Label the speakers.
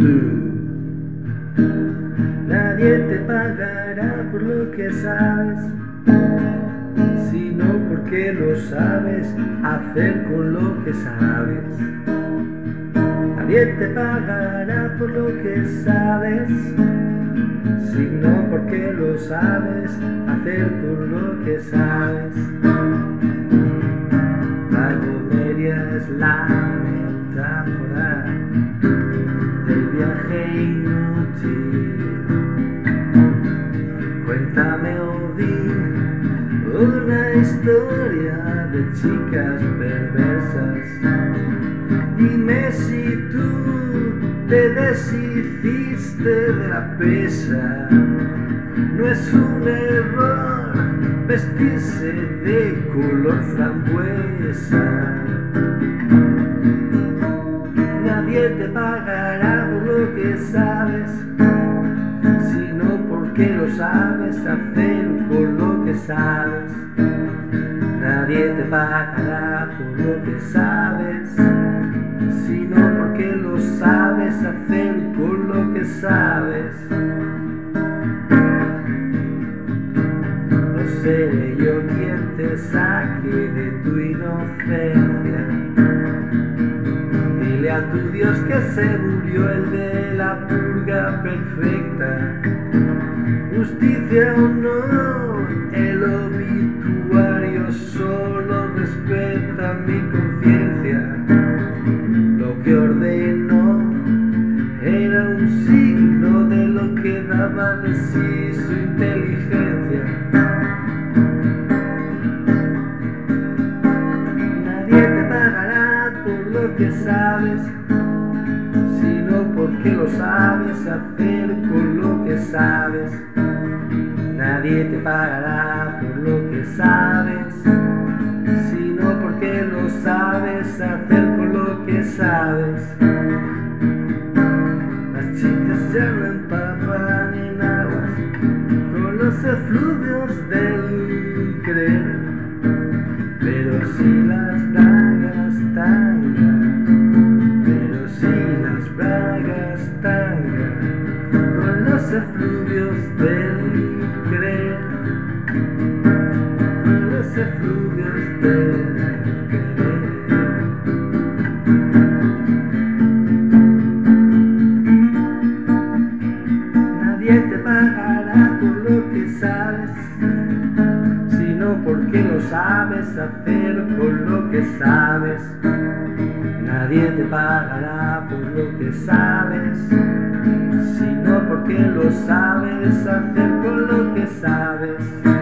Speaker 1: Nadie te pagará por lo que sabes, sino porque lo sabes hacer con lo que sabes. Nadie te pagará por lo que sabes, sino porque lo sabes hacer con lo que sabes. La comedia es la metáfora del viaje inútil. Cuéntame, Odín, una historia de chicas perversas. Dime si tú te deshiciste de la pesa. No es un error vestirse de color frambuesa. Nadie te pagará por lo que sabes, sino porque lo sabes hacer con lo que sabes. Nadie te pagará por lo que sabes, sino porque lo sabes hacer con lo que sabes. No seré yo quien te saque de tu inocencia. Dile a tu Dios que se murió, el de la purga perfecta. Justicia o no, el obituario solo respeta mi conciencia. Lo que ordenó era un signo de lo que daba de sí su inteligencia. Nadie te pagará por lo que sabes, sino porque lo sabes hacer con lo que sabes. Nadie te pagará por lo que sabes, sino porque lo sabes hacer con lo que sabes. Las chicas ya no empapan en aguas con los efluvios del creer, pero si las bragas tangan, pero si las bragas tangan con los efluvios del creer, con los efluvios del querer. Nadie te pagará por lo que sabes, sino porque lo sabes hacer con lo que sabes. Nadie te pagará por lo que sabes, sino porque lo sabes hacer con lo que sabes.